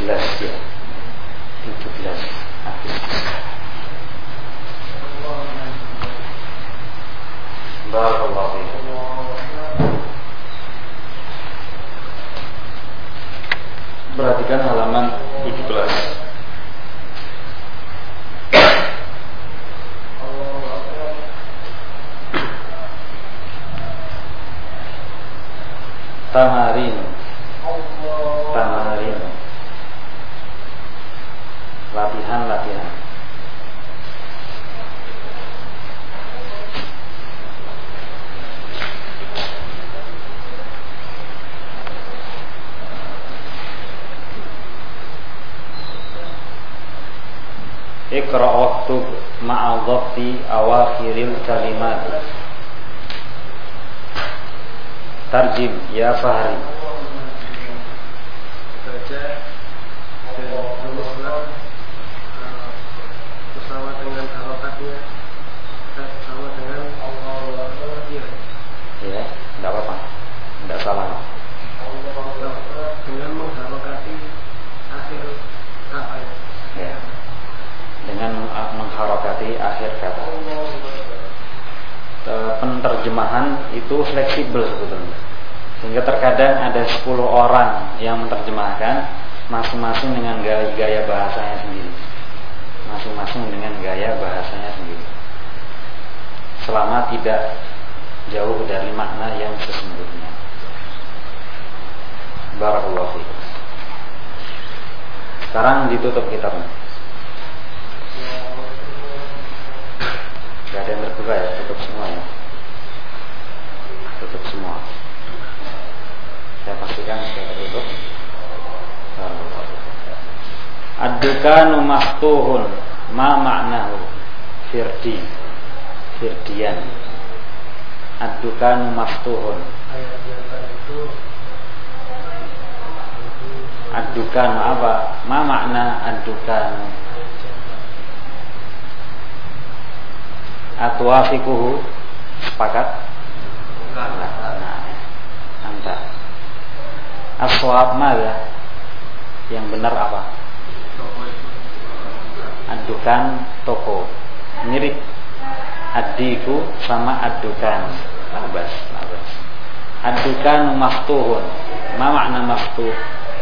ya. 17 Agustus. Barakallahu fiikum. Perhatikan halaman 17. Tamarin. Latihan. Iqra waktub ma'a dhabti awakhiril kalimat. Tarjim ya Fahri. Baca dan tulislah bersama dengan harokatnya sama dengan ya, tidak apa-apa, tidak salah. Dengan mengharokati akhir kata. Ya, dengan mengharokati akhir kata. Penerjemahan itu fleksibel sebetulnya, sehingga terkadang ada 10 orang yang menerjemahkan, masing-masing dengan gaya bahasanya sendiri, selama tidak jauh dari makna yang sesungguhnya. Barakallahu fiikum. Sekarang ditutup kitabnya. Gak ada yang terbuka ya, tutup semua ya. Tutup semua. Saya pastikan sudah tertutup. Ad-dukanu maftuhun ma ma'nahu firdian. Ad-dukanu maftuhun. Ad-dukanu apa? Ma makna ad-dukanu? Atwafikuhu, sepakat? Nah, anta. As-shawab mana? Yang benar apa? Ad-dukan toko. Mirip ad-diku sama ad-dukan. Labas. Ad-dukan maftuhun. Ma makna maftuh?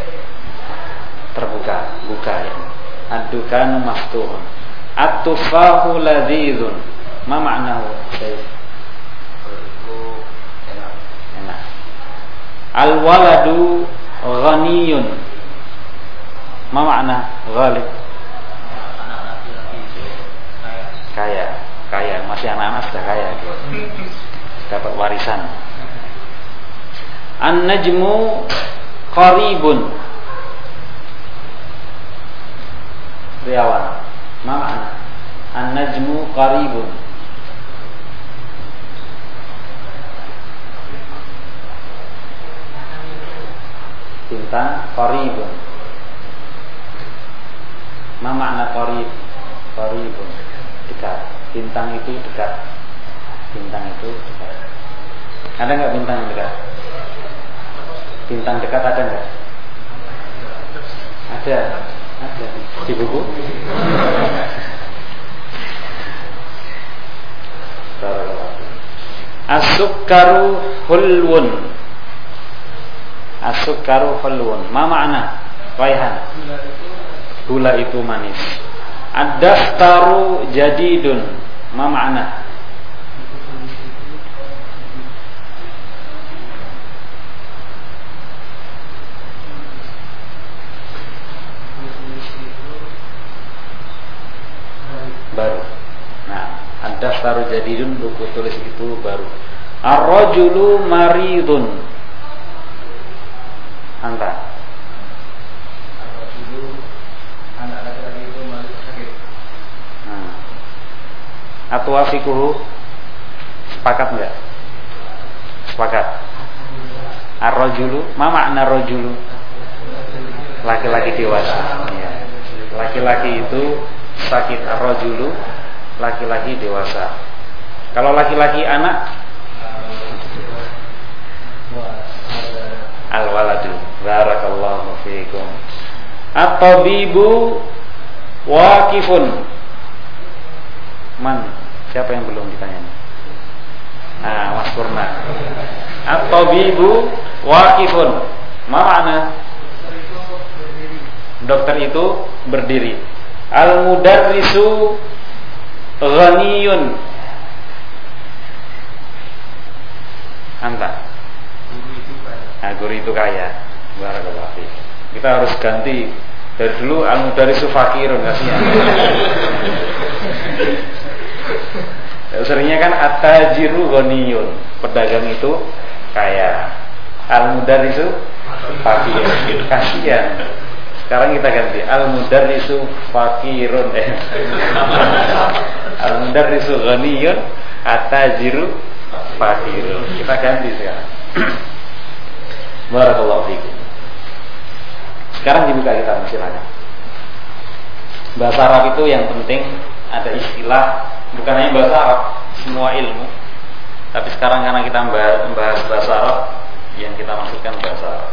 Terbuka, buka ya. Ad-dukan maftuhun. At-tufahu ladzizun. Ma maknahu? Enak. Al-waladu ghaniyun. Ma makna ghalib? Kaya. Masih anak-anak sudah kaya. Dapat warisan. An-najmu qaribun. Riawan. Ma makna? An-najmu qaribun. Bintang qaribun. Ma makna qarib? Qaribun, dekat. Bintang itu dekat. Ada enggak bintang yang dekat? Bintang dekat ada enggak? Ada di buku. As-sukkaru hulwun. Ma makna? Raihan. Gula itu manis. Ad-daftaru jadidun. Ma makna? Baru. Nah, ad-daftaru jadidun, buku tulis itu baru. Ar-rajulu maridun. Anta. Ar-rajulu, anak laki-laki itu sakit. Atwafikuhu, sepakat enggak? Sepakat. Ar-rajulu, ma makna rajulu? Laki-laki dewasa. Ya. Laki-laki itu sakit. Ar-rajulu, laki-laki dewasa. Kalau laki-laki anak, al-waladu. Barakallahu fiikum. At-tabibu waqifun. Man? Siapa yang belum ditanya? Mas Purna. At-tabibu waqifun. Mana? Dokter itu berdiri. Al-mudarrisu ghaniyun. Anta. Guru itu kaya. Barakallahu fiik. Kita harus ganti dari dulu al-mudarrisu fakirun, kasihan. Seringnya kan at-tajiru ghaniyun. Pedagang itu kaya. Al-mudarrisu fakir. Kasihan. Sekarang kita ganti al-mudarrisu fakirun. Al-mudarrisu ghaniyun, at-tajiru fakirun. Kita ganti sekarang. Barakallahu fiikum. Sekarang dibuka kita, silakan. Bahasa Arab itu yang penting ada istilah, bukan hanya bahasa Arab, semua ilmu. Tapi sekarang karena kita membahas bahasa Arab, yang kita maksudkan bahasa Arab.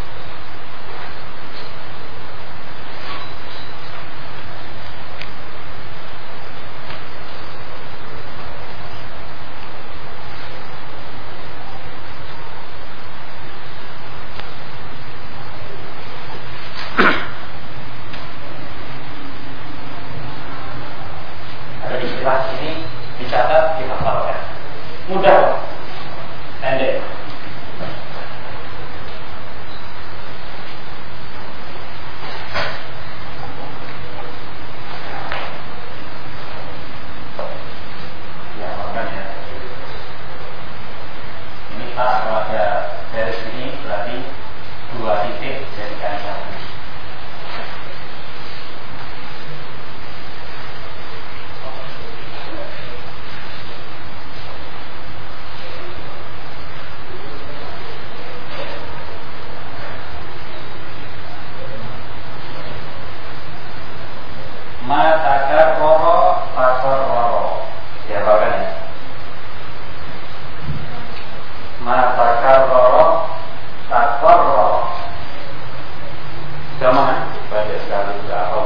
Mudah, pendek. Ya, makan ya. Ini Pak, kalau ada garis ini berarti 2 titik jadikan 1. Matakarrara takarrara. Dihafalkan ya. Matakarrara takarrara. Jamaah banyak sekali sudah hafal.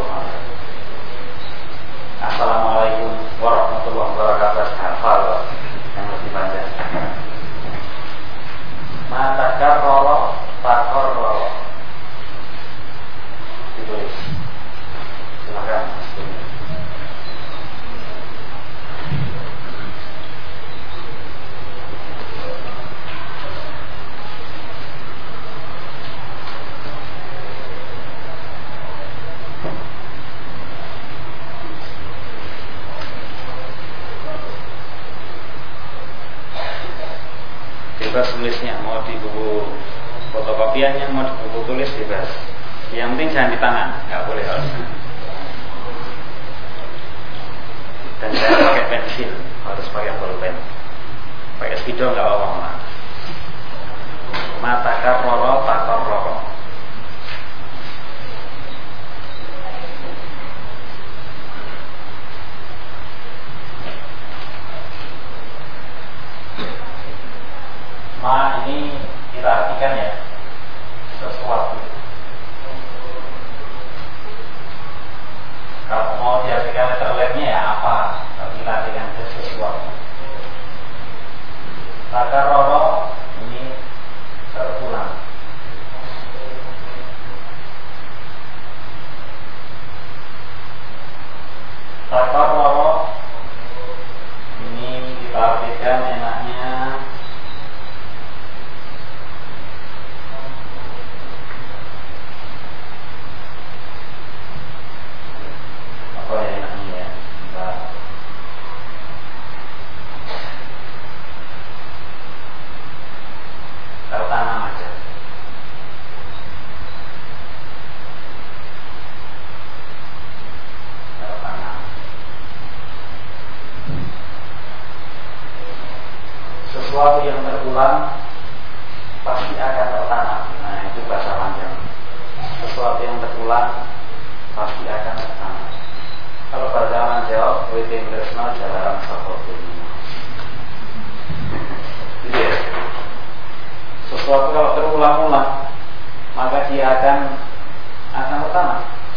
Assalamualaikum warahmatullahi wabarakatuh. Hafal yang lebih panjang. Matakarrara takarrara. Ditulis. Silakan. Bebas tulisnya, mau di buku fotokopiannya, mau di buku tulis bebas. Yang penting jangan di tangan, nggak boleh harus. Dan saya pakai pensil, harus pakai bolpen. Pakai spidol nggak apa-apa. Matakarrara takarrara. Ma ini kita artikan ya, sesuatu. Kalau mau diartikan letternya ya apa, tapi kita artikan sesuatu. Takarrara ini terulang. Takarrara ini kita artikan enaknya apa ya enaknya ya, kita tertanam aja. Tertanam. Sesuatu yang terulang pasti akan tertanam. Nah, itu bahasa panjang. Sesuatu yang terulang pasti akan tertanam. Kalau bahasa orang Jawa, waiting tresno jalaran sapotin. Iya. Sesuatu kalau terulang-ulang, maka dia akan tertanam.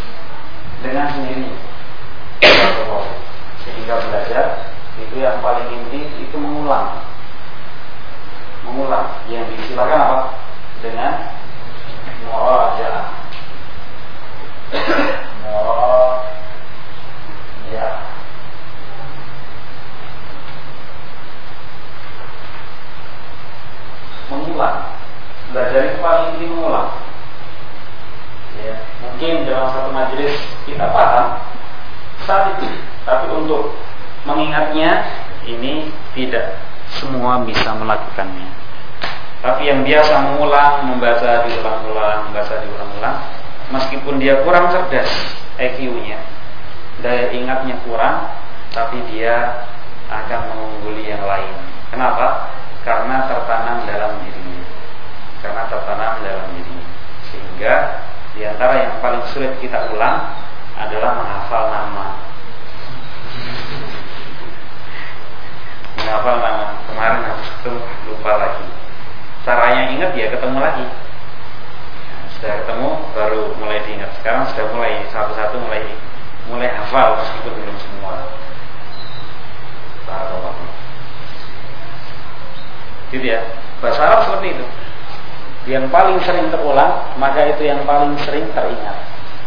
mengulang. Ya, mungkin dalam satu majelis kita paham saat itu, tapi untuk mengingatnya ini tidak semua bisa melakukannya. Tapi yang biasa mengulang, membaca diulang-ulang, meskipun dia kurang cerdas IQ-nya, daya ingatnya kurang, tapi dia akan mengungguli yang lain. Kenapa? Karena tertanam dalam dirinya. Sehingga di antara yang paling sulit kita ulang adalah menghafal nama. Kemarin habis ketemu lupa lagi. Caranya ingat ya ketemu lagi. Sudah ketemu baru mulai diingat. Sekarang sudah mulai satu-satu mulai hafal meskipun belum semua. Gitu ya. Bahasa Arab seperti itu. Yang paling sering terulang, maka itu yang paling sering teringat.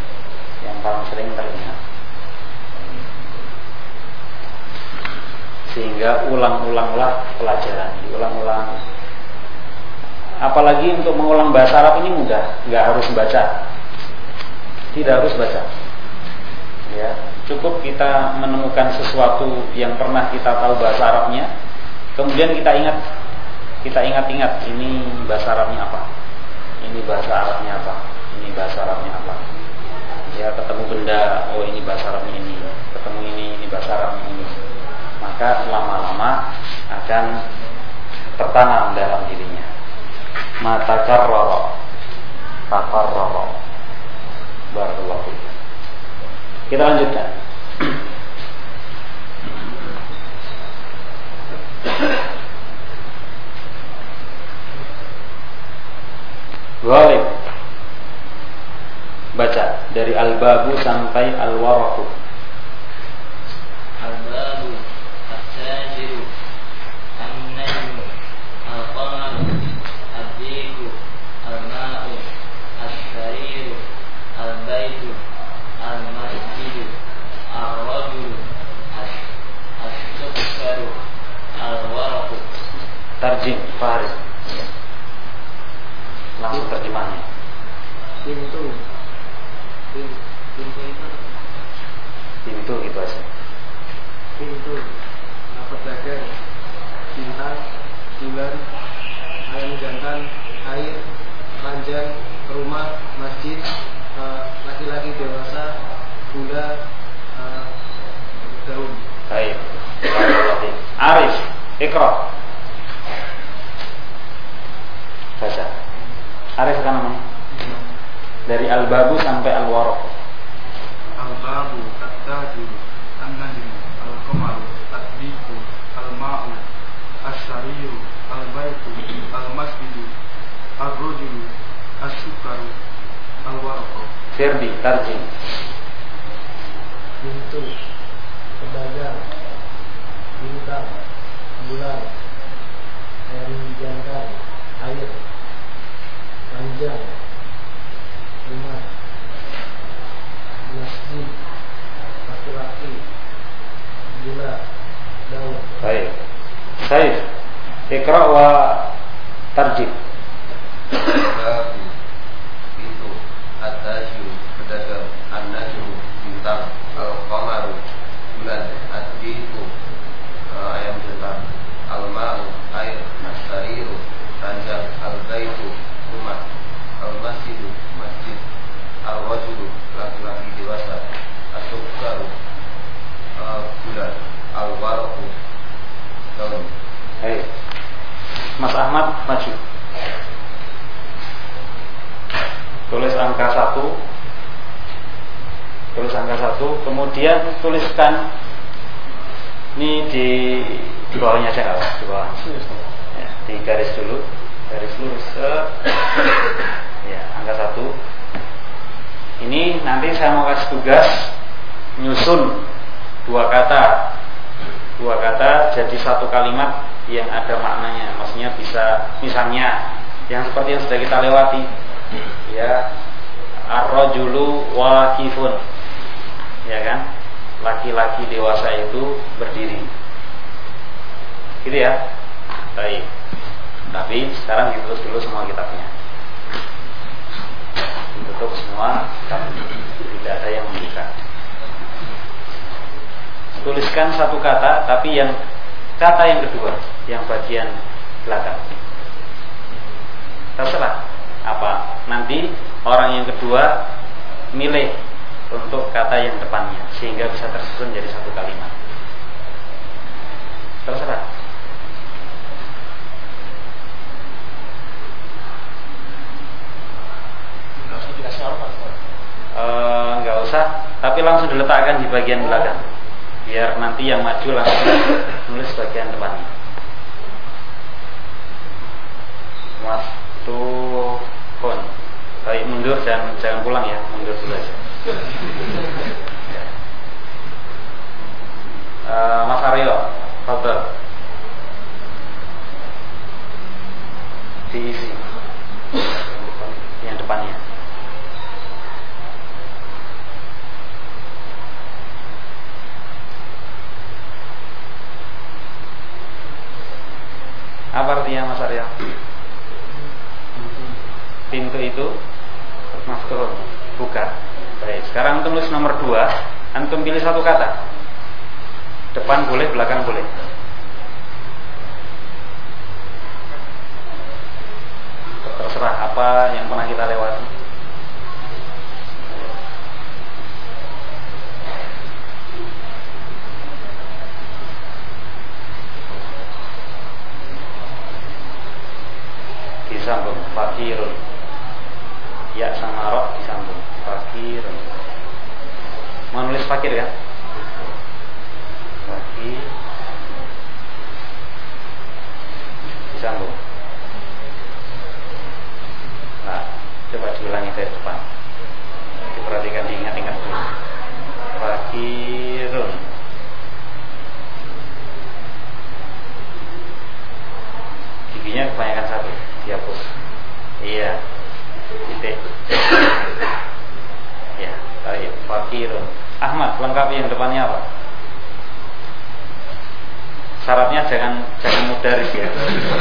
Sehingga ulang-ulanglah pelajaran, diulang-ulang. Apalagi untuk mengulang bahasa Arab ini mudah, nggak harus baca. Tidak harus baca. Ya, cukup kita menemukan sesuatu yang pernah kita tahu bahasa Arabnya, kemudian kita ingat ini bahasa Arabnya apa? Ini bahasa Arabnya apa? Ya, ketemu benda, oh ini bahasa Arabnya ini. Ketemu ini bahasa Arabnya ini. Maka lama-lama akan tertanam dalam dirinya. Mata karrara. Barakallahu fiik. Kita lanjutkan. Ghalib. Baca dari al-babu sampai al-waraqu. Al-babu, al-tajiru, al-najmu, al-qamaru, al-diku, al-ma'u, al-sariru, al-baitu, al-masjidu, al-rajulu, al-sukkaru, al-waraqu. Tarjim, Farid. Langsung terjemahnya. Pintu Pintu itu aja. Pintu, pedagang, bintang, bulan, ayam jantan, air, ranjang, rumah, masjid, laki-laki dewasa, gula, daun. Baik. Arif, Iqra. Baca. Arif kan namanya. Dari al-babu sampai al-waraq. Al-babu, at-tajiru, an-najmu, al-qamaru, at-diku, al-ma'u, al-shariru, al-baitu, al-masjidu, al-rajulu, al-sukkaru, al-waraqu. Firdi, tarjim. Pintu, pedagang, bintang, bulan, ayam jantan, air, ranjang, rumah, masjid, laki-laki, gula, daun. Baik. Saif, Iqra wa tarjim. Babu, pintu, at-tajiru, pedagang, an-najmu, bintang, al-qamaru, bulan, ad-diku, ayam jantan, al-ma'u, air, as-sariru, ranjang, al-baitu, rumah, al-masjidu, masjid, al-rajulu, laki-laki dewasa, as-sukkaru, bulan, al-waraqu, daun. Baik. Mas Ahmad maju. Tulis angka 1. Kemudian tuliskan ini di bawahnya aja, di bawah. Ya, di garis dulu, garis lurus. Ya, angka 1. Ini nanti saya mau kasih tugas nyusun dua kata jadi satu kalimat yang ada maknanya. Maksudnya bisa, misalnya yang seperti yang sudah kita lewati, ya, ar-rajulu waqifun, ya kan, laki-laki dewasa itu berdiri, gitu ya. Baik. Tapi sekarang ditulis dulu semua kitabnya. menuliskan satu kata, tapi yang kata yang kedua, yang bagian belakang. Terserah apa. Nanti orang yang kedua milih untuk kata yang depannya, sehingga bisa tersusun jadi satu kalimat. Terserah. Nggak usah, tapi langsung diletakkan di bagian belakang, biar nanti yang maju langsung nulis bagian depannya. Maftuhun. Baik, mundur, jangan pulang ya, mundur dulu aja. Mas Aryo, fadhal. Diisi yang depannya. Apa artinya Mas Arya? Pintu itu maftuhun, buka. Baik, sekarang tulis nomor 2. Antum pilih satu kata. Depan boleh, belakang boleh. Terserah apa yang pernah kita lewati. Disambung fakirun, ya sama roh disambung fakirun. Mau nulis fakir ya? Fakir disambung. Nah, coba diulangi dari depan. Diperhatikan, diingat-ingat dulu. Fakirun. Giginya kebanyakan satu, dihapus. Iya, titik. Ya, baik. Fakirun. Ahmad, lengkapi yang depannya apa? Syaratnya jangan mudaris ya.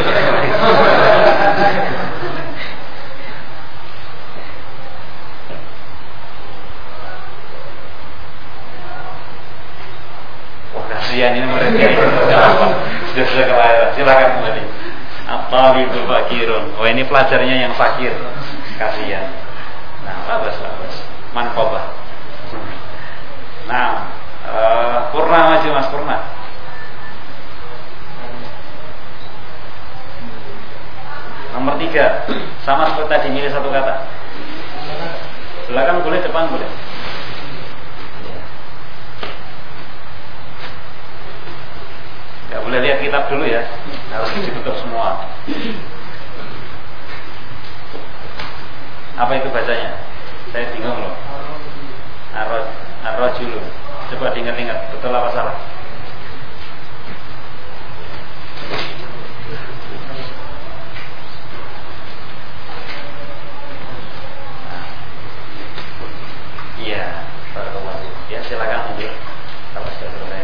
Wah, kasihan ini muridnya. Sudah kelahiran. Silakan kembali. At-talibul fakirun. Oh, ini pelajarnya yang fakir. Kasihan. Nah, bagus. Manqobah. Nah, Purna maju Mas Purna. Nomor 3. Sama seperti tadi, milih satu kata. Belakang boleh, depan boleh. Gak boleh lihat kitab dulu ya, harus ditutup semua. Apa itu bacanya? Saya bingung loh. Ar-rajulu. Coba diingat-ingat, betul apa salah? Iya, barakallahu. Ya, silakan mundur. Kalau sudah selesai.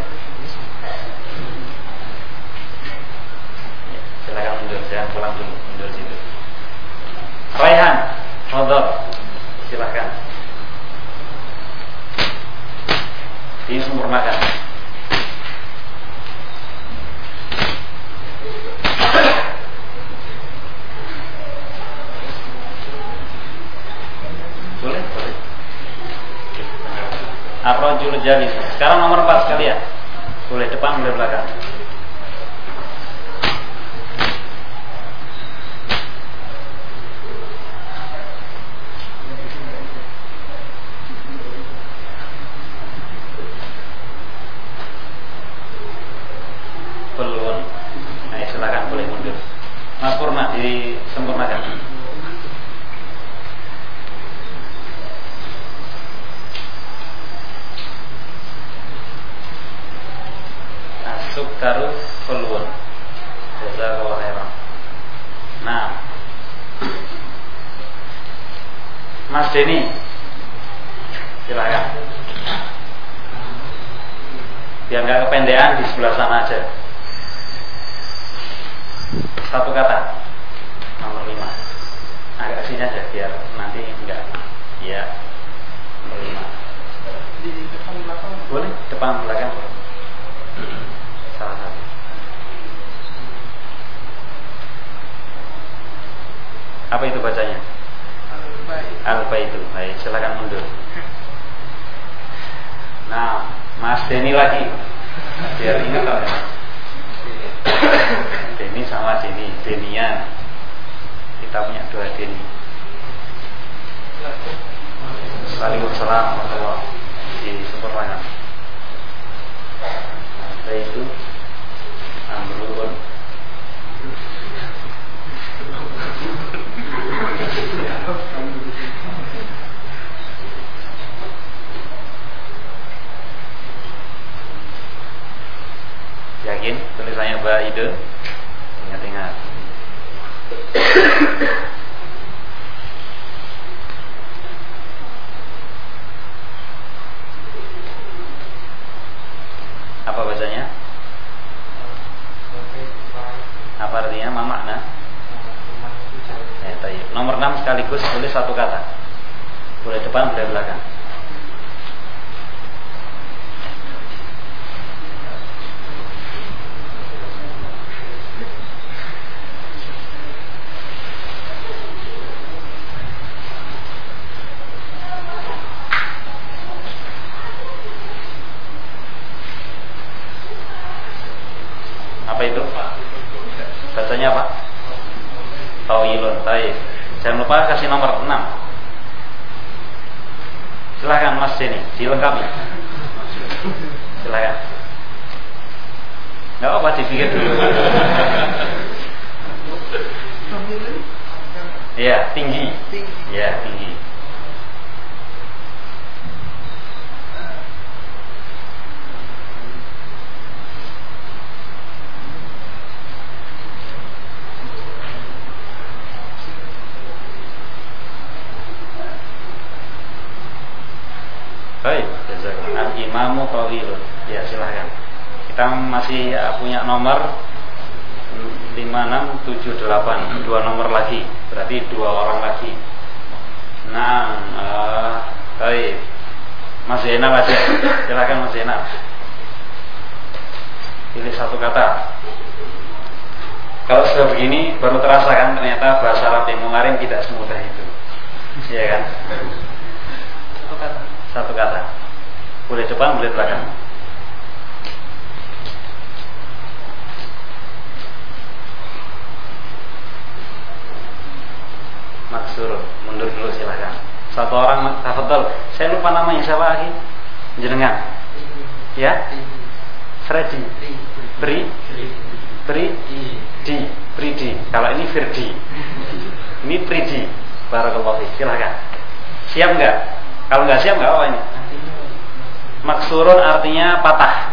Silakan mundur, jangan pulang dulu, mundur situ. Raihan, fadhal. Silakan. Disempurnakan. Boleh. Ar-rajul jalis. Sekarang nomor 4 sekalian. Boleh depan, boleh belakang. Belum. Nah, silakan boleh mundur. Mas Purna, disempurnakan. Sukkaru kulun. Jazakallahu khairan. Nah, Mas Denny, silakan. Biar nggak kependean, di sebelah sana aja. Satu kata, nomor 5. Agak sini aja biar nanti enggak. Ya, nomor 5. Di depan belakang Boleh, depan belakang boleh. bacanya? Al-Baitu. Baik, silakan mundur. Nah, Mas Denny lagi. Biar ingat ya. Denny sama Denny, Denian. Kita punya 2 Denny. Waalaikumsalam warahmatullahi wabarakatuh. Sempurnakan. Al-Baitu amrun. Yakin tulisannya Baidu? Ingat-ingat. Apa bacanya? Apa artinya? Ma makna? Nomor 6 sekaligus tulis 1 kata. Boleh depan, boleh belakang. Apa itu? Bacanya apa? Tawilun. Baik. Jangan lupa kasih nomor 6. Silakan Mas Denny, dilengkapi. Silakan. Enggak apa-apa, dipikir dulu. Iya, tinggi. Iya, tinggi. Baik, jazakallah. Al-imamu tawilun. Ya, silahkan. Kita masih punya nomor 5, 6, 7, 8. 2 nomor lagi. Berarti 2 orang lagi. Nah, baik. Mas Zainal aja. Silahkan Mas Zainal. Pilih 1 kata. Kalau sudah begini, baru terasa kan ternyata bahasa Arab yang kemarin tidak semudah itu. Iya kan? 1 kata. 1 kata. Boleh depan, boleh belakang. Maksur, mundur dulu silahkan. 1 orang, tafadhol. Saya lupa namanya siapa lagi? Jenengan. Ya? Freddy. Pridi. Kalau ini Firdi. Ini Pridi. Barakallahu fiik. Silahkan. Siap enggak? Kalau nggak siap nggak apa ini? Maksurun artinya patah.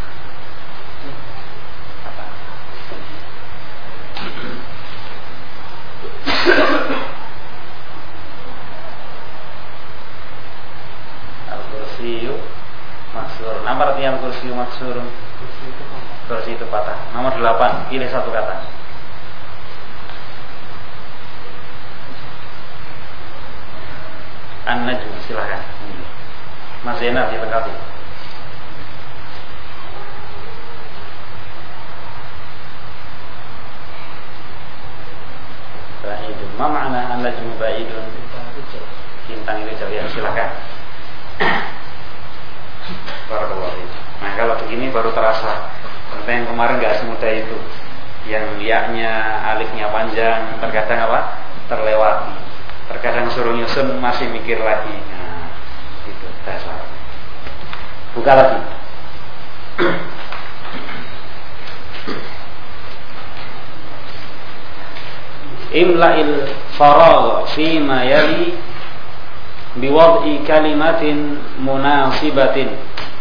Al-kursiyu maksurun. Apa artinya al-kursiyu maksurun? Kursi itu patah. Nomor 8, pilih 1 kata. An-Najm, silahkan. Mas Zainal dilengkapi. Ba'idun. Ma makna An-Najm ba'idun? Bintang itu jauh, ya, silahkan. Barakallahu fiik. Nah, kalau begini baru terasa. Ternyata yang kemarin nggak semudah itu. Yang liaknya, alifnya panjang, terkadang apa? Terlewati. Terkadang suruh nyusun masih mikir lagi. Nah, itu dasar. Buka lagi. Imla'il faragh fi ma yali biwad'i kalimatin munasibatin.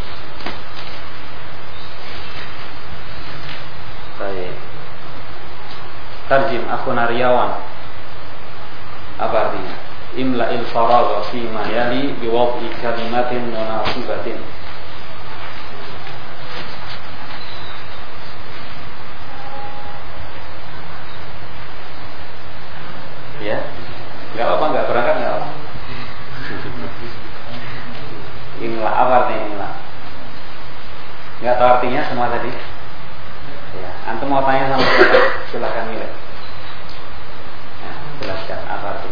Baik. Tarjim akhuna Riyawan. Apa artinya? Imla'il faragh fi ma yali biwad'i kalimatin munasibatin. Ya, nggak apa-apa, nggak berangkat nggak apa. Imla, apa artinya imla? Nggak tahu artinya semua tadi. Ya, antum mau tanya sama saya, silahkan milih. Nah, jelaskan apa artinya.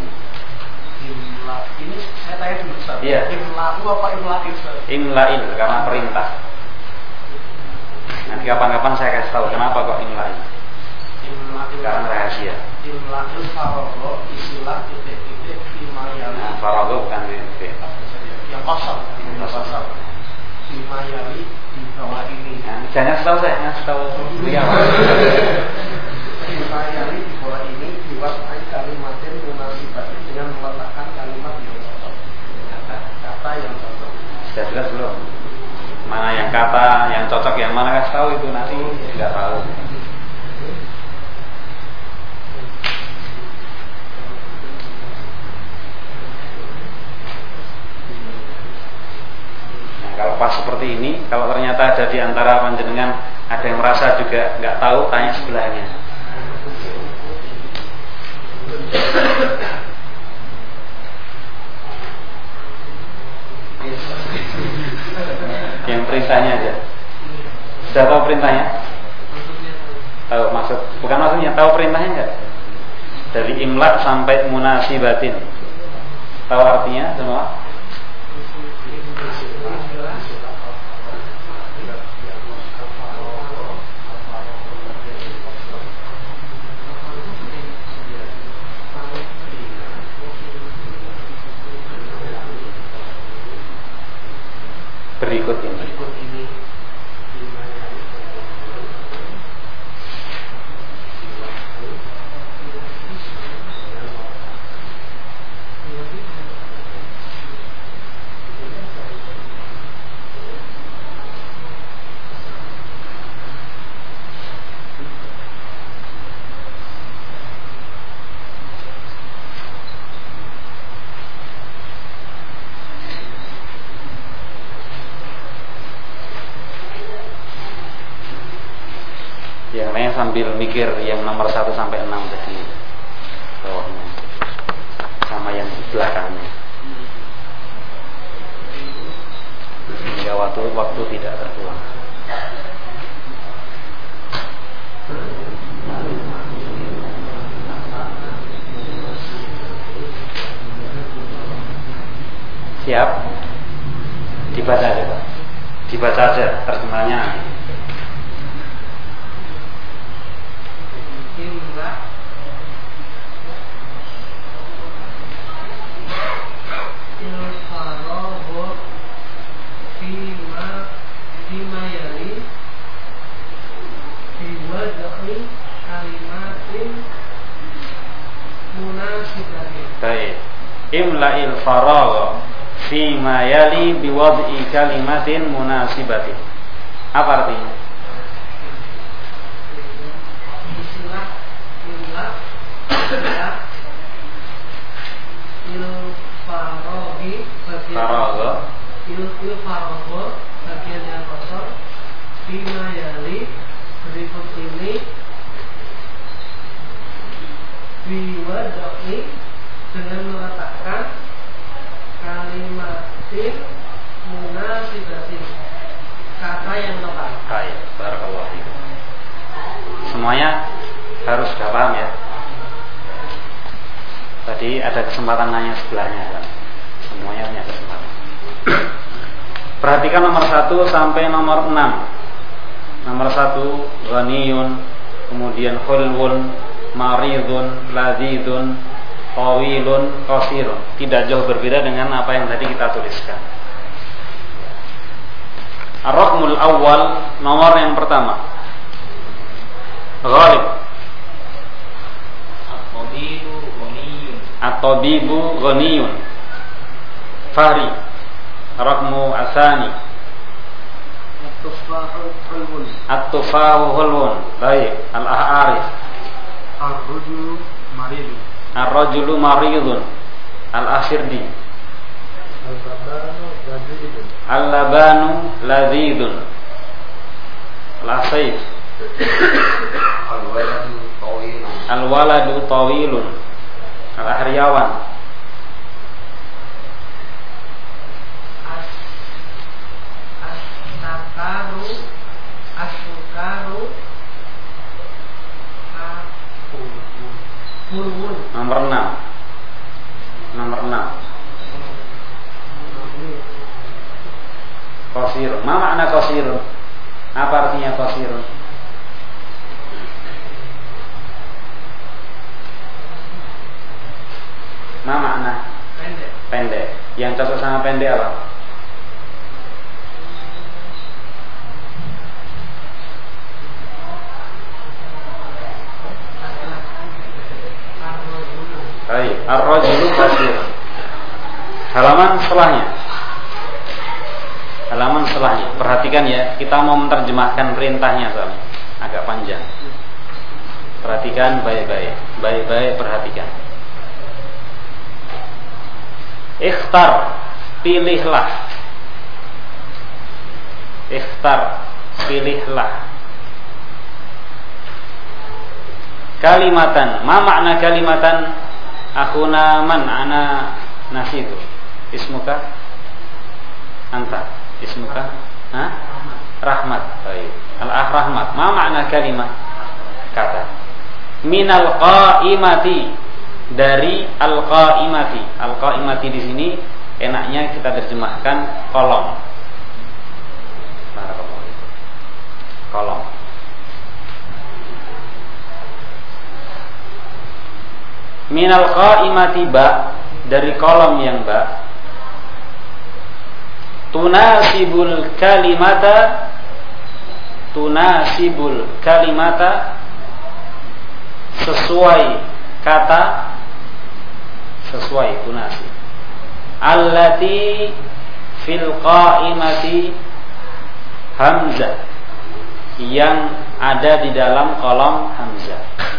Ini saya tanya dulu Ustaz. Iya. Imla'u apa imla'il Ustaz? Imla'il karena perintah. Nanti kapan-kapan saya kasih tahu kenapa kok imla'il. Imla'il. Sekarang rahasia. Imla'il faragho istilah titik-titik imayali. Nah, faragho bukan titik. Yang kosong. Imayali di bawah ini. Nah, jangan tahu saya, ngasih tahu beliau. Imayali di bawah ini diwasai kalimatin munasibatin dengan meletakkan kalimat yang cocok. Kata yang cocok. Sudah jelas belum? Mana yang kata, yang cocok, yang mana kasih tahu itu nanti nggak tahu. Nah, kalau pas seperti ini, kalau ternyata ada di antara panjenengan ada yang merasa juga nggak tahu, tanya sebelahnya. Yang perintahnya aja. Sudah tahu perintahnya? Tahu maksud, bukan maksudnya, tahu perintahnya enggak? Dari imla sampai munasibatin. Tahu artinya semua? Berikut ini. Yang lain sambil mikir yang nomor 1 sampai 6 tadi bawahnya sama yang di belakangnya, sehingga waktu tidak terbuang. Siap? Dibaca aja Pak. Dibaca aja terjemahnya. Baik. Imla'il faragha fi ma yali biwad'i kalimatin munasibatin. Apa artinya? Istilah imla il faraghi bagian yang kosong fi ma yali berikut ini biwad'i dengan meletakkan kalimatin munasibatin, kata yang tepat. Baik, barakallahu fiik. Semuanya harus sudah paham ya. Tadi ada kesempatan nanya sebelahnya kan. Semuanya punya kesempatan. Perhatikan nomor 1 sampai nomor 6. Nomor 1 ghaniyun, kemudian khulwun, maridun, ladidun, tawilun, qasirun. Tidak jauh berbeda dengan apa yang tadi kita tuliskan. Ar-raqmul awal, nomor yang pertama. Ghalib. At-tabibu ghaniyun. Fahri. Raqmu asani. At-tufahu hulwun. Baik. Al-a'arif. Ar-rajulu maridun. Ar-rajulu maridun. Al-akhirdi. Al-labanu ladidun. Al-asayf. Al-waladu tawilun. Al-waladu tawilun. Al-ahriyawan. As-sukaru Nomor 6. Nomor 6. Pendek. Yang cocok sama pendek apa? Baik, ar-rajulu kasir. Halaman setelahnya. Perhatikan ya, kita mau menerjemahkan perintahnya soalnya agak panjang. Perhatikan baik-baik perhatikan. Ikhtar, pilihlah. Kalimatan, ma makna kalimatan? Akhuna man ana nasitu. Ismuka? Anta. Ismuka? Rahmat. Baik. Al-akh Rahmat. Ma makna kalimah? Kata. Minal qaimati, dari al-qaimati. Al-qaimati di sini enaknya kita terjemahkan kolom. Kolom. Minal qaimati ba, dari kolom yang ba. Tunasibul kalimata, sesuai kata, sesuai tunasib. Allati fil qaimati hamzah, yang ada di dalam kolom hamzah.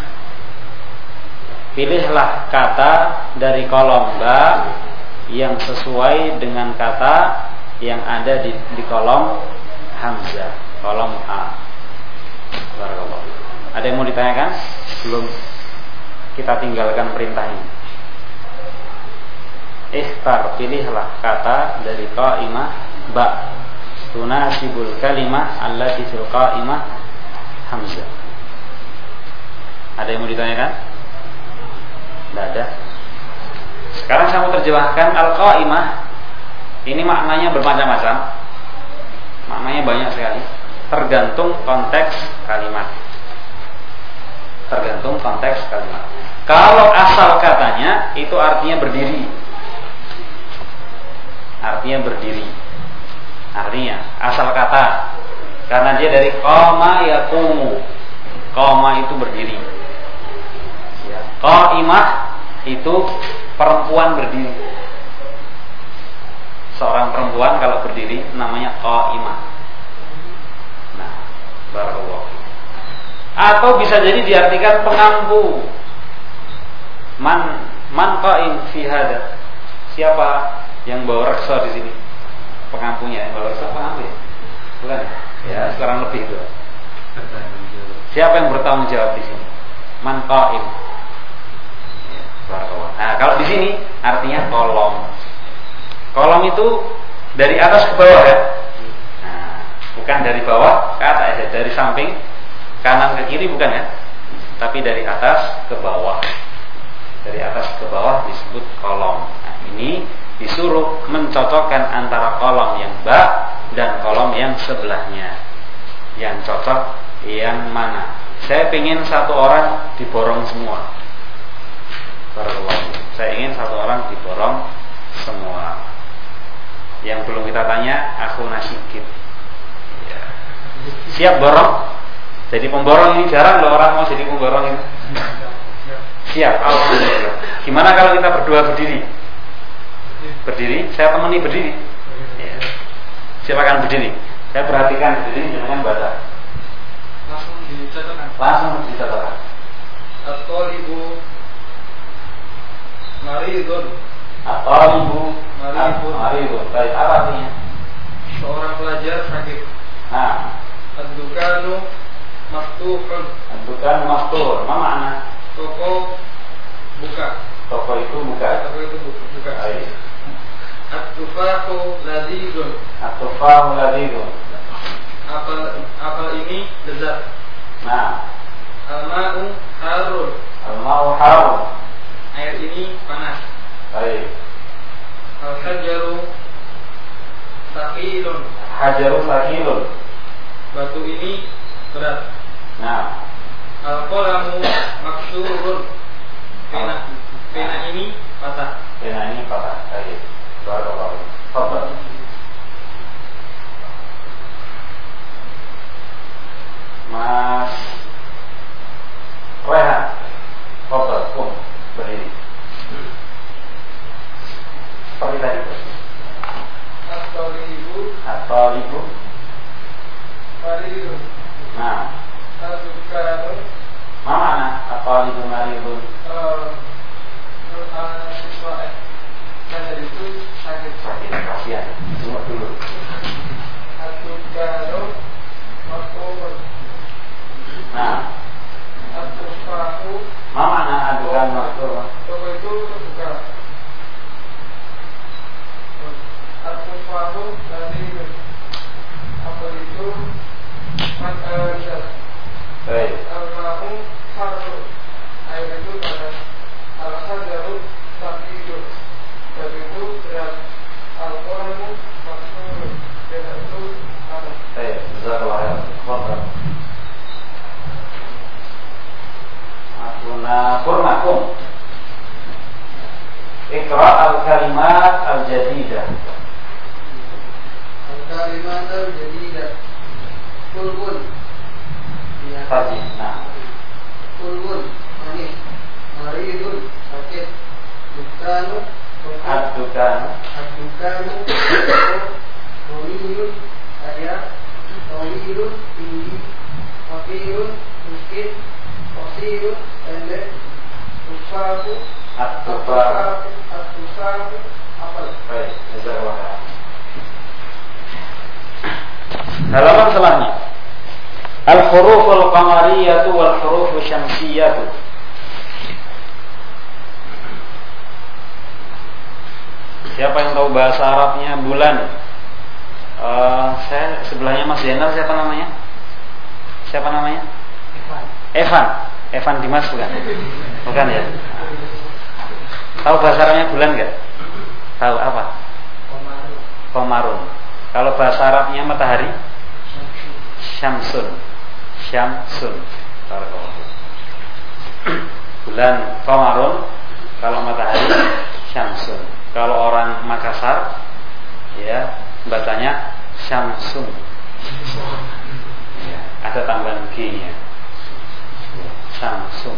Pilihlah kata dari kolom ba yang sesuai dengan kata yang ada di kolom hamzah, kolom A. Barakallahu. Ada yang mau ditanyakan? Belum kita tinggalkan perintah ini. Ikhtar, pilihlah kata dari qaimah ba. Tunasibul kalimah allati fil qaimah hamzah. Ada yang mau ditanyakan? Tidak ada. Sekarang saya mau terjemahkan al-qaimah. Ini maknanya bermacam-macam. Maknanya banyak sekali. Tergantung konteks kalimat. Kalau asal katanya itu artinya berdiri. Artinya asal kata. Karena dia dari qama yaqumu. Qama itu berdiri. Qaimah itu perempuan berdiri. Seorang perempuan kalau berdiri namanya qaimah. Nah, barakallahu. Atau bisa jadi diartikan pengampu. Man qaim fi hada. Siapa yang bawa reksa di sini? Pengampunya yang bawa reksa pengampu ya? Bukan ya? Sekarang lebih itu. Siapa yang bertanggung jawab di sini? Man qaim. Nah, kalau di sini artinya kolom. Kolom itu dari atas ke bawah ya. Nah, bukan dari bawah ke atas ya, dari samping kanan ke kiri bukan ya. Tapi dari atas ke bawah. Dari atas ke bawah disebut kolom. Nah, ini disuruh mencocokkan antara kolom yang ba dan kolom yang sebelahnya. Yang cocok yang mana? Saya ingin satu orang diborong semua. Saya ingin satu orang diborong semua. Yang belum kita tanya, aku nasikit. Ya. Siap borong? Jadi pemborong ini jarang loh orang mau jadi pemborong ini. Siap. Alhamdulillah. Gimana kalau kita berdua berdiri? Berdiri, saya temani berdiri. Ya. Silakan berdiri. Saya perhatikan berdiri jangan baca. Langsung dicatatkan. At-talibu maridun. At-talibu maridun. Baik, apa artinya? Seorang pelajar sakit. Nah, ad-dukanu maftuhun. Ad-dukanu maftuhun. Apa makna? Toko buka. Toko itu buka. Baik. At-tufahu ladidun. At-tufahu ladidun. Apel ini lezat. Nah, al-ma'u harun. Al-ma'u harun. Air ini panas. Baik. Al-hajaru saqilun. Hajaru saqilun. Batu ini berat. Nah, Al-qalamu maksurun. Pena ini patah. Nah ini patah. Baik. Barakallahu. Fadhal. Mas Rehan. Fadhal, kum berdiri. Seperti tadi. At-talibu Maridun. Nah, Al-Dukanu. mana at-talibu maridun? Karena itu sakit. Kasihan. Tunggu dulu. Al-Dukanu Maktubun. Nah, Al-Tufahu. mana adukan maktubun? Toko itu terbuka. Al-Tufahu Maridun. Apel itu Maksudnya Baik. Al-Ma'u Harun. Air itu panas. Al-Hajaru Takidu. Dan itu berat. Al-Quramu Maksudun. Dan itu panas. Baik, jazakallahu khairan. Fadhal. Akuna kurnakum. Iqra al-kalimat al-jadidah. Al-Kalimat al-Jadidah. Kulbun. Tadi. Nah, Kulbun. Manis. Maridun. Sakit. Dukanu. adukan. Dukanu. Toliyun. Kaya. Toliyun. Tinggi. Fakirun. Miskin. Qasirun. Pendek. Tufaku. At-tufah. At-tufaku. Apel. Baik, jazakallahu khairan. Halaman selanjutnya. Al-huruful qamariyatu wal huruful syamsiyatu. Siapa yang tahu bahasa Arabnya bulan? Saya sebelahnya Mas Zainal, siapa namanya? Siapa namanya? Evan Dimas bukan? Bukan ya? Tahu bahasa Arabnya bulan enggak? Tahu apa? Qamarun. Kalau bahasa Arabnya matahari? Syamsun. Barakallahu. Bulan qamarun, kalau matahari syamsun. Kalau orang Makassar ya bacanya syamsun. Ya, ada tambahan G-nya. Syamsun.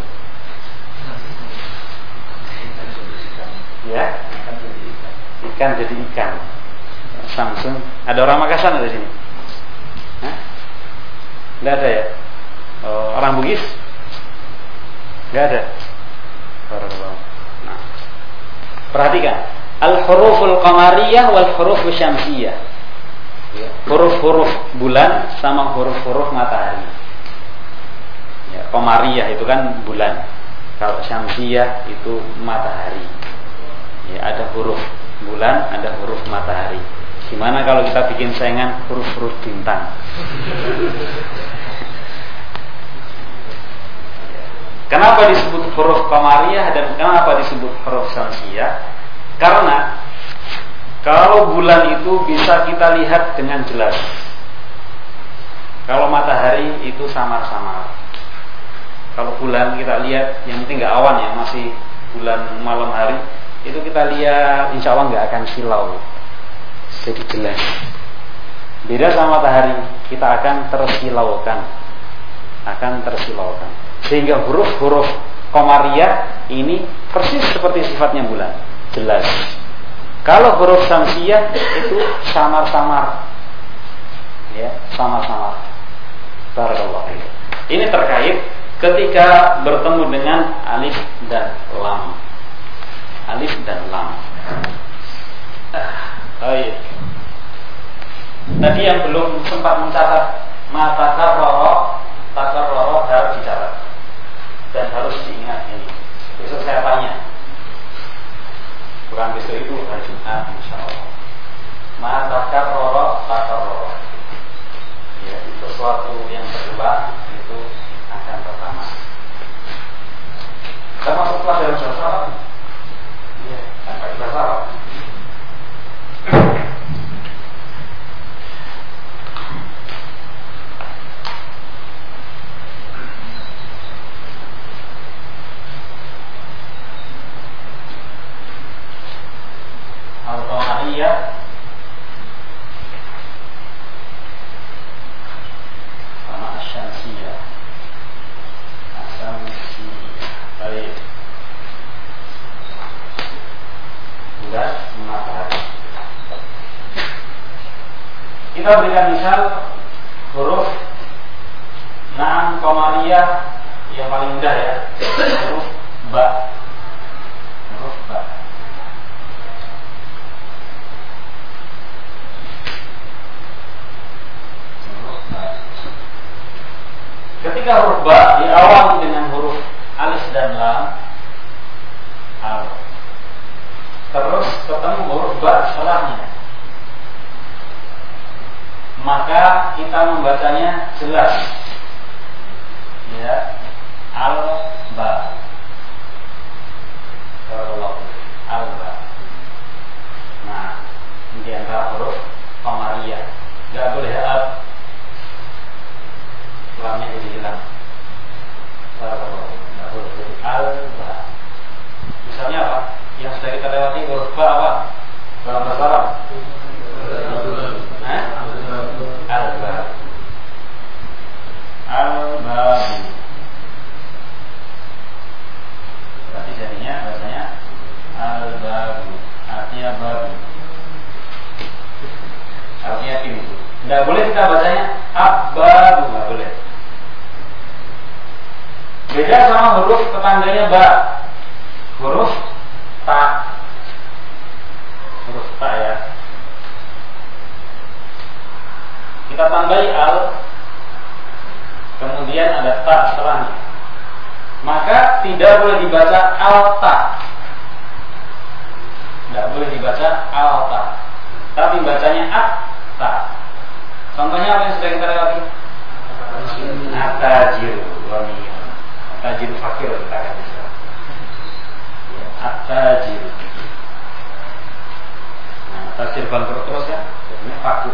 Ya, ikan jadi ikan. Samsung. Ada orang Makassar di sini? Hah? Tidak ada ya? Orang Bugis? Tidak ada. Nah, perhatikan. Al-huruful qamariyah wal huruful syamsiyah. Ya, huruf-huruf bulan sama huruf-huruf matahari. Ya, qamariyah itu kan bulan. Kalau syamsiyah itu matahari. Ya, ada huruf bulan, ada huruf matahari. Gimana kalau kita bikin saingan huruf-huruf bintang? Kenapa disebut huruf qamariyah dan kenapa disebut huruf syamsiyah? Karena kalau bulan itu bisa kita lihat dengan jelas. Kalau matahari itu samar-samar. Kalau bulan kita lihat, yang penting nggak awan ya, masih bulan malam hari, itu kita lihat insya Allah nggak akan silau. Jadi jelas. Beda sama matahari, kita akan tersilaukan. Sehingga huruf-huruf qamariyah ini persis seperti sifatnya bulan, jelas. Kalau huruf syamsiyah itu samar-samar. Ya, samar-samar. Barakallahu. Ini terkait ketika bertemu dengan alif dan lam. Alif dan lam. Baik. Tadi yang belum sempat mencatat takarrara harus dicatat dan harus diingat ini. Besok saya tanya. Bukan besok itu hari Jumat insyaallah. Takarrara. Ya, sesuatu yang berulang itu akan pertama. Termasuk pelajaran bahasa Arab. Ya, pakai bahasa Arab. Asyamsiyah. Sama Asyamsiyah. Baik. Bulan matahari. Kita berikan misal huruf Naam Qamariyah yang paling mudah ya. Huruf ba. Huruf ba. Huruf ba. Ketika huruf ba diawali dengan huruf alif dan lam, al, terus ketemu huruf ba setelahnya, maka kita membacanya jelas, ya, al-ba, al-ba. Nah, ini di antara huruf Qamariyah, nggak boleh al, lamnya jadi hilang. Nggak boleh jadi al-ba. Misalnya apa? Yang sudah kita lewati huruf ba apa? Dalam bahasa Arab? Al-ba. Al-babu. Berarti jadinya bahasanya al-babu. Artinya babu. Artinya pintu. Nggak boleh kita bacanya ab-babu, nggak boleh. Beda sama huruf tetangganya ba. Huruf ta. Huruf ta ya. Kita tambahi al, kemudian ada ta setelahnya. Maka tidak boleh dibaca al-ta. Tidak boleh dibaca al-ta. Tapi bacanya at-ta. Contohnya apa yang sudah kita lewati? At-tajiru ghaniyun. At-tajiru fakir kita akan bisa. At-tajiru. Nah, tajir bangkrut terus ya. Jadinya fakir.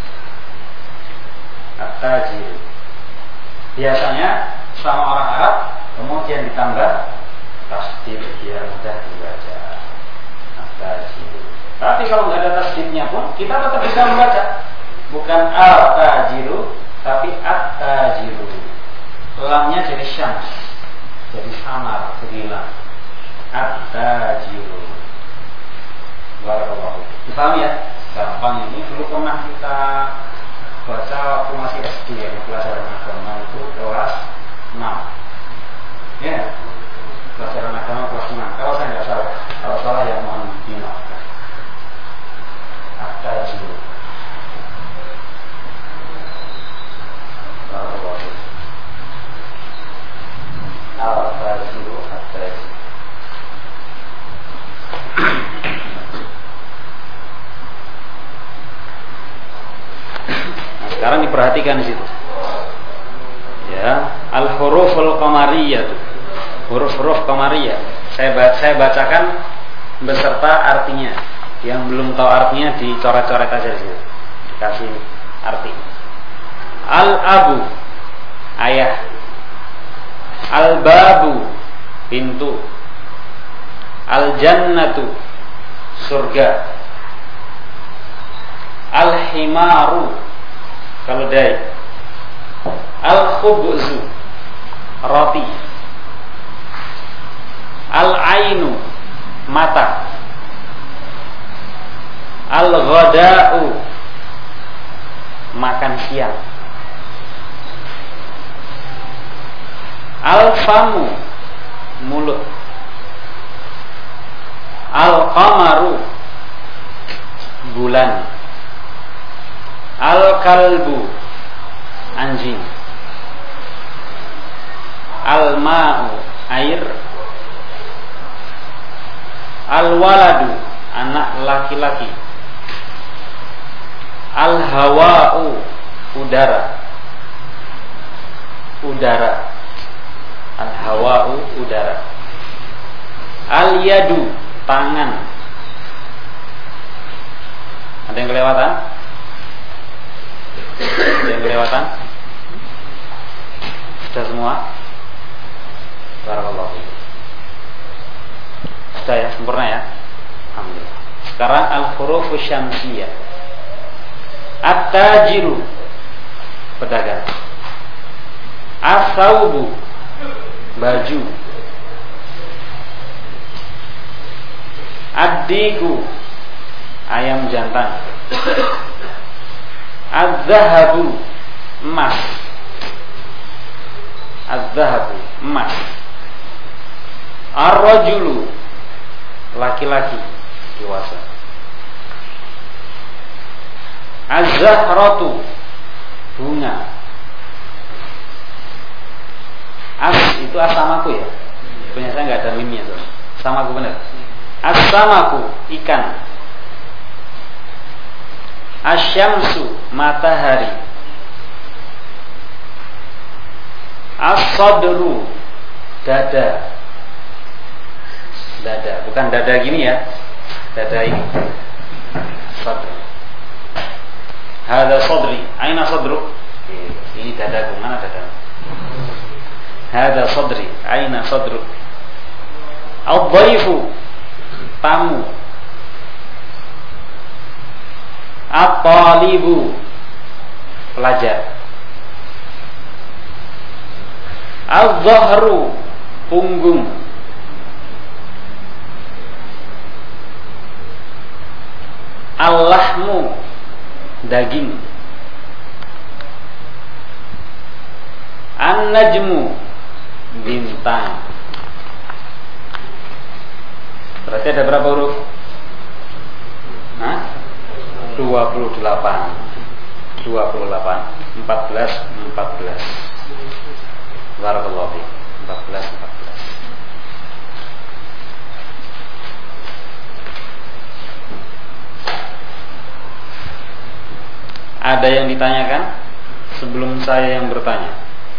At-tajiru. Biasanya sama orang Arab kemudian ditambah tasdid biar mudah dibaca. At-tajiru. Tapi kalau nggak ada tasdidnya pun kita tetap bisa membaca. Bukan al-tajiru, tapi at-tajiru. Lamnya jadi syams, jadi samar, jadi hilang. At-tajiru. Barakallahu. Dipahami ya? Gampang ini. Dulu pernah kita baca waktu masih SD ya, pelajaran agama itu kelas 6. Ya, pelajaran agama kelas 6. Kalau saya nggak salah, kalau salah ya mohon dimaafkan. At-tajiru. Nah, sekarang diperhatikan di situ. Ya, al-huruful qamariyah. Huruf-huruf qamariyah. Saya bacakan beserta artinya. Yang belum tahu artinya dicoret-coret aja di situ. Dikasih arti. Al-abu, ayah. Al-babu, pintu. Al-jannatu, surga. Al-himaru, keledai. Al-khubzu, roti. Al-ainu, mata. Al-ghada'u, makan siang. Al-famu, mulut. Al-qamaru, bulan. Al-kalbu, anjing. Al-ma'u, air. Al-waladu, anak laki-laki. Al-hawa'u, udara. Udara. Al-hawa'u, udara. Al-yadu, tangan. Ada yang kelewatan? Ada yang kelewatan? Sudah semua? Barakallahu fiikum. Sudah ya, sempurna ya? Alhamdulillah. Sekarang al-hurufus syamsiyah. At-tajiru, pedagang. As-saubu, baju. Ad-diku, ayam jantan. Az-zahabu, emas. Az-zahabu, emas. Ar-rajulu, laki-laki dewasa. Az-zahratu, bunga. Itu asamaku ya. Punya saya nggak ada mimnya tuh. Samaku benar. As-samaku, ikan. Asyamsu, matahari. As-sadru, dada. Dada, bukan dada gini ya. Dada ini. Sadru. Hada sadri, aina sadru? Ini dadaku, mana dadaku? Hada sadri, aina sadru? Al-dhaifu, tamu. At-talibu, pelajar. Al-dhahru, punggung. Al-lahmu, daging. An-najmu, bintang. Berarti ada berapa huruf? 28. 14. Barakallahu fiik. 14. Ada yang ditanyakan sebelum saya yang bertanya?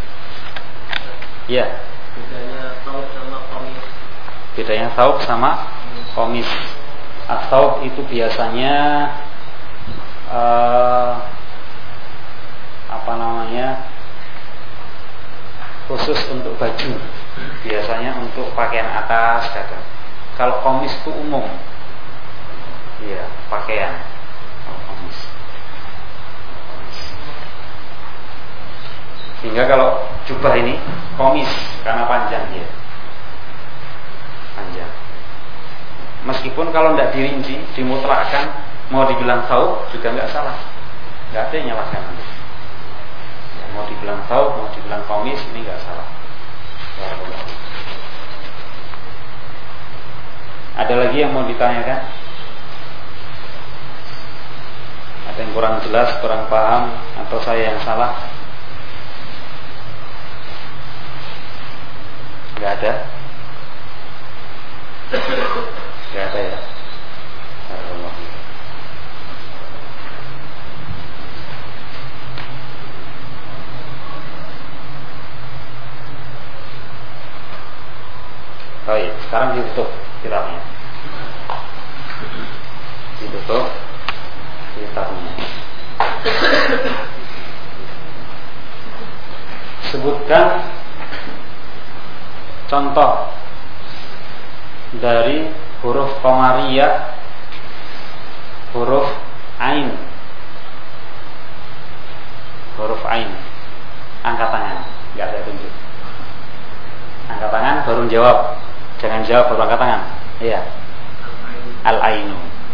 Ya. Bedanya saub sama komis. Bedanya saub sama komis. As-saub itu biasanya khusus untuk baju. Biasanya untuk pakaian atas kadang. Kalau komis itu umum. Iya, pakaian. Komis. Sehingga kalau jubah ini komis karena panjang dia. Panjang. Meskipun kalau tidak dirinci, dimutlakkan, mau dibilang saub juga nggak salah. Nggak ada yang nyalahkan nanti. Ya, mau dibilang saub, mau dibilang komis, ini nggak salah. Ada lagi yang mau ditanyakan? Ada yang kurang jelas, kurang paham, atau saya yang salah? Nggak ada? Nggak ada ya? Baik, sekarang ditutup kitabnya. Ditutup kitabnya. Sebutkan contoh dari huruf qamariyah, huruf ain. Huruf ain. Angkat tangan, enggak saya tunjuk. Angkat tangan baru jawab. Jangan jawab baru angkat tangan. Iya. Al-ainu.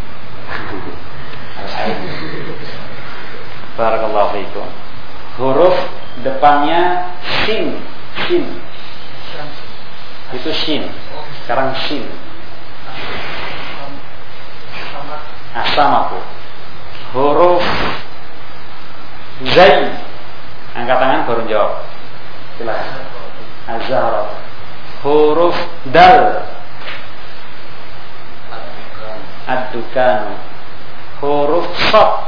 Al-ainu. Barakallahu fiikum. Huruf depannya shin. Shin. Itu shin. Sekarang shin. Asamaku. Huruf zai. Angkat tangan baru jawab. Silakan. Az-zahra. Huruf dal. Ad-dukan. Huruf sad.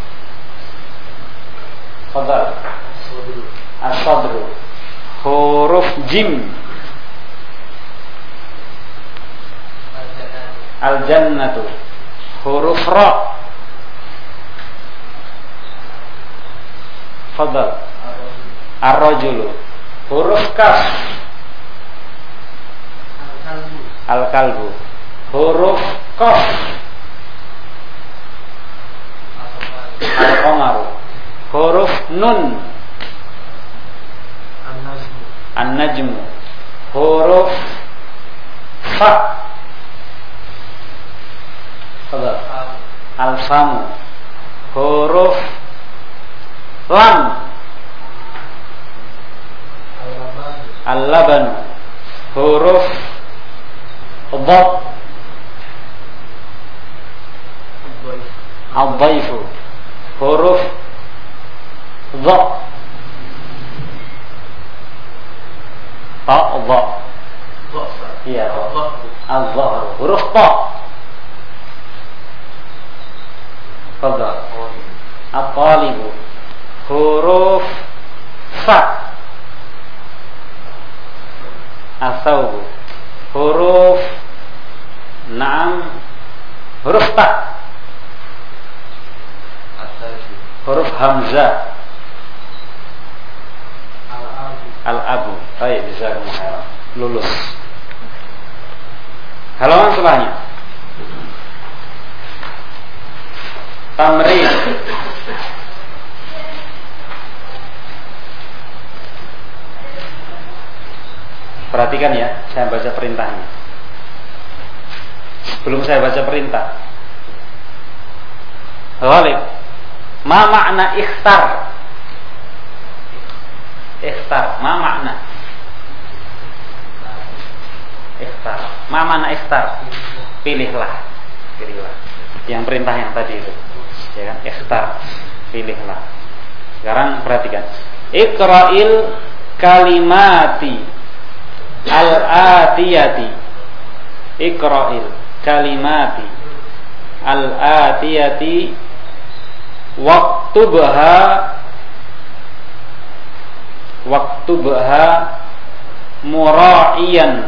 Fadal. As-sadru. Huruf jim. Al-jannatu. Huruf ra. Fadal. Ar-rajulu. Huruf kaf. Al-kalbu. Huruf qaf. Nun. An-najmu. An-najmu. Huruf fa. Fadhal. Al-famu. Huruf lam. Al-labanu. Huruf dhad. Al-dhaifu. Huruf dha. Ta dha. Iya, al-dhahru. Huruf ta. Fadhal. At-talibu. Huruf fa. As-sawbu. Huruf na'am. Huruf ta. Huruf hamzah. Al-abu. Baik, jazakumullah khairan. Lulus. Halaman setelahnya. Tamrin. Perhatikan ya, saya baca perintahnya. Sebelum saya baca perintah, Ghalib, ma makna ikhtar? Ikhtar, ma makna? Ikhtar, ma makna ikhtar? Pilihlah, pilihlah. Yang perintah yang tadi itu, ya kan? Ikhtar, pilihlah. Sekarang perhatikan. Iqra'il kalimati al-atiyati. Iqra'il kalimati al-atiyati waktubha mura'iyan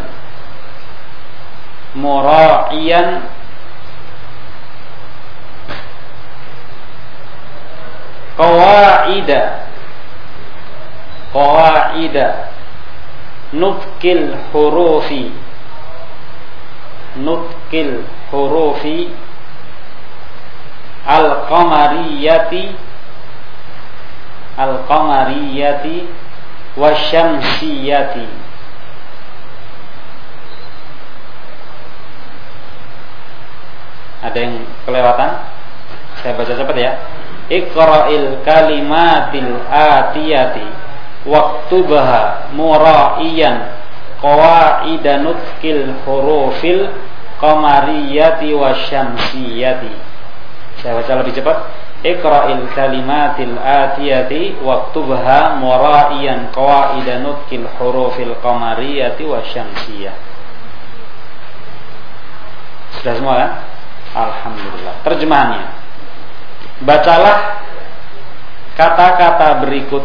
qawaida nutqil hurufi al-qamariyati wasyamsiyati. Ada yang kelewatan? Saya baca cepat ya. Iqra'il kalimatil atiyati waktubha mura'iyan qawaida nutqil hurufil qamariyati wasyamsiyati. Saya baca lebih cepat. Iqra'il kalimatil atiyati waktubha mura'iyan qawaida nutqil hurufil qamariyati wasyamsiyah. Sudah semua kan? Alhamdulillah. Terjemahannya, bacalah kata-kata berikut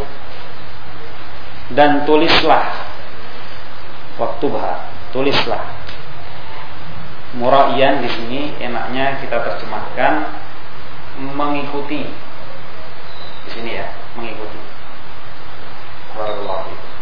dan tulislah. Waktubha, tulislah. Mura'iyan di sini enaknya kita terjemahkan mengikuti. Di sini ya, mengikuti. Barakallahu fiik.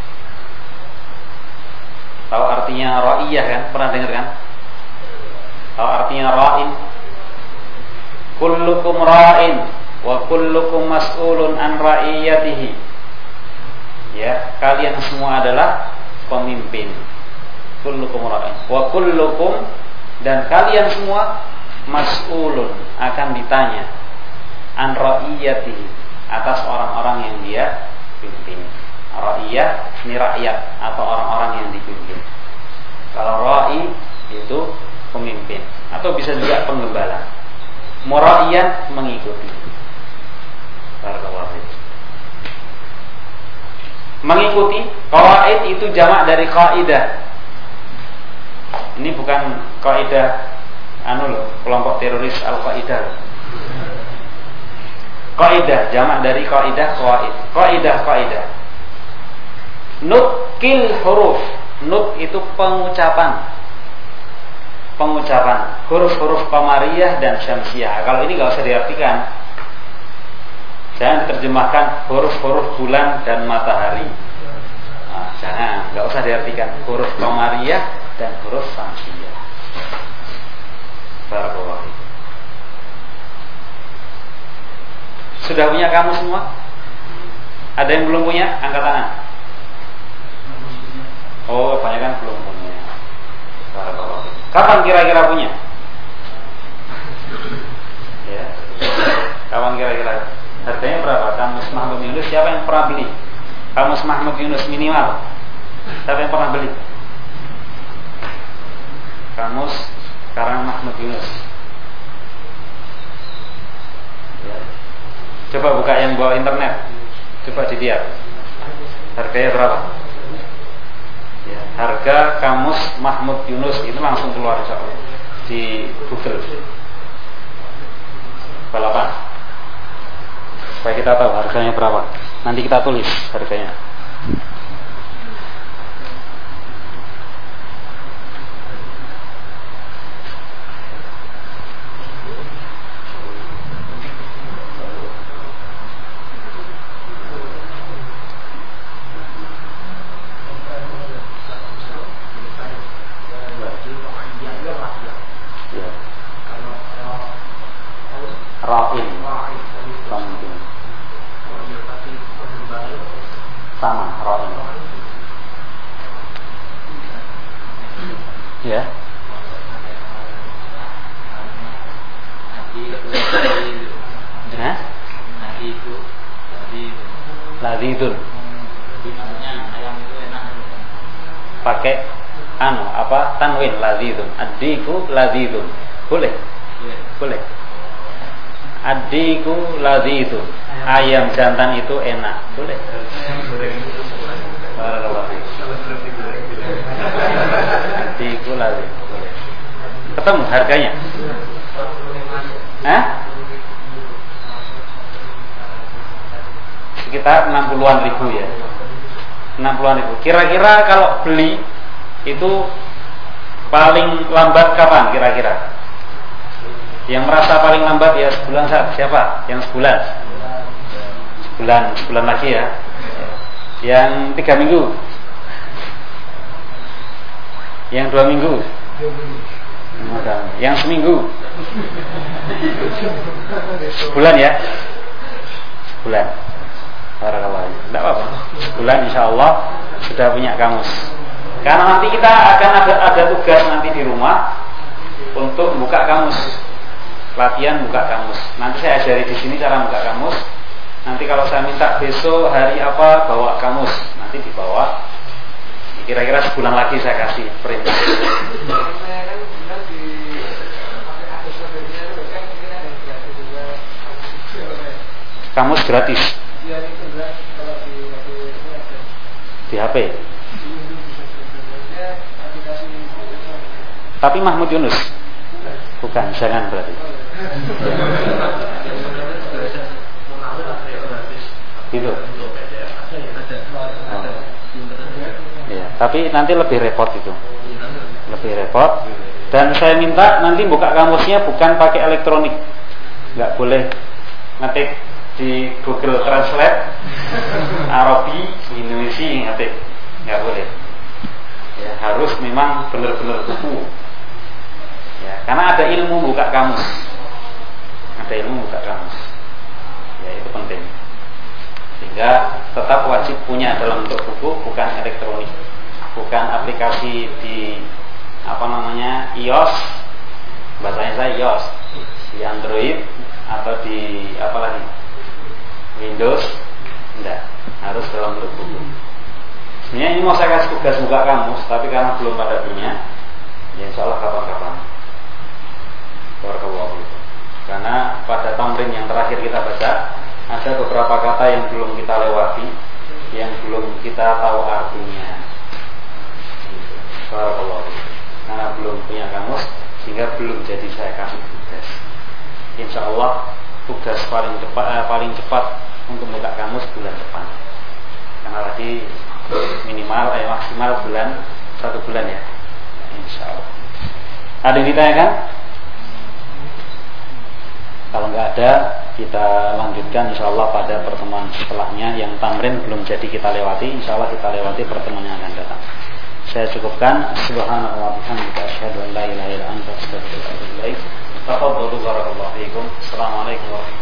Tahu artinya ra'iyah kan? Pernah dengar kan? Tahu artinya ra'in? Kullukum ra'in wa kullukum mas'ulun an ra'iyatihi. Ya, kalian semua adalah pemimpin. Kullukum ra'in wa kullukum, dan kalian semua mas'ulun, akan ditanya, an ra'iyatihi, atas orang-orang yang dia pimpin. Ra'iyah ini rakyat atau orang-orang yang dipimpin. Kalau ra'i itu pemimpin atau bisa juga penggembala. Mura'iyan mengikuti. Barakallahu fiik. Mengikuti, qawaid itu jamak dari qaidah. Ini bukan qaidah kelompok teroris Al-Qaeda. Qaidah jamak dari qaidah qawaid. Qaidah. Nutqil huruf. Nut itu pengucapan. Huruf-huruf qamariyah dan syamsiyah. Kalau ini enggak usah diartikan. Jangan diterjemahkan huruf-huruf bulan dan matahari. Nah, jangan, enggak usah diartikan huruf qamariyah dan huruf syamsiyah. Barakallahu fiik. Sudah punya kamu semua? Ada yang belum punya? Angkat tangan. Oh, banyak kan belum punya. Kapan kira-kira punya? Ya. Kapan kira-kira? Harganya berapa? Kamus Mahmud Yunus siapa yang pernah beli? Kamus Mahmud Yunus minimal. Siapa yang pernah beli? Kamus karangan Mahmud Yunus. Ya. Coba buka yang bawa internet. Coba dilihat. Harganya berapa? Ya, harga Kamus Mahmud Yunus itu langsung keluar insyaallah di Google. Balapan. Supaya kita tahu harganya berapa. Nanti kita tulis harganya. Ra'in sama Ra'in ya. Lazidun pakai tanwin lazidun. Adiku lazidun boleh. Adiku lazidun, ayam jantan itu enak, boleh. Adiku lazidun, boleh. Ketemu harganya? Sekitar 60-an ribu ya. 60-an ribu. Kira-kira kalau beli itu paling lambat kapan kira-kira? Yang merasa paling lambat ya sebulan saat. Siapa? Yang sebulan lagi ya. Yang 3 minggu. Yang 2 minggu. Yang seminggu. Sebulan ya. Sebulan. Barakallah. Tidak apa-apa. Sebulan insyaallah sudah punya kamus. Karena nanti kita akan ada tugas nanti di rumah untuk buka kamus. Latihan buka kamus. Nanti saya ajari di sini cara buka kamus. Nanti kalau saya minta besok hari apa bawa kamus, nanti dibawa. Kira-kira sebulan lagi saya kasih perintah. Kamus gratis. Di HP. Tapi Mahmud Yunus. Bukan, jangan berarti. Gitu. Ya, tapi nanti lebih repot itu. Lebih repot. Dan saya minta nanti buka kamusnya bukan pakai elektronik. Enggak boleh ngetik di Google Translate Arabi Indonesia ngetik. Enggak boleh. Ya, harus memang benar-benar buku. Ya, karena ada ilmu buka kamus. Ada ilmu buka kamus. Ya, itu penting. Sehingga tetap wajib punya dalam bentuk buku, bukan elektronik. Bukan aplikasi di iOS. Bahasanya saya iOS. Di Android atau di Windows. Enggak, harus dalam bentuk buku. Sebenarnya ini mau saya kasih tugas buka kamus, tapi karena belum pada punya, ya insyaallah kapan-kapan. Karena pada tamrin yang terakhir kita baca ada beberapa kata yang belum kita lewati, yang belum kita tahu artinya. Karena belum punya kamus, sehingga belum jadi saya kasih tugas. Insya Allah tugas paling cepat untuk buka kamus bulan depan. Karena tadi maksimal 1 bulan ya. Insya Allah. Ada yang ditanyakan? Kalau nggak ada, kita lanjutkan insyaallah pada pertemuan setelahnya. Yang tamrin belum jadi kita lewati, insyaallah kita lewati pertemuan yang akan datang. Saya cukupkan. Subhanallah wa bihamdika asyhadu an la ilaha illa anta astaghfiruka wa atubu ilaik. Tafadhalu barakallahu fiikum. Assalamualaikum warahmatullahi wabarakatuh.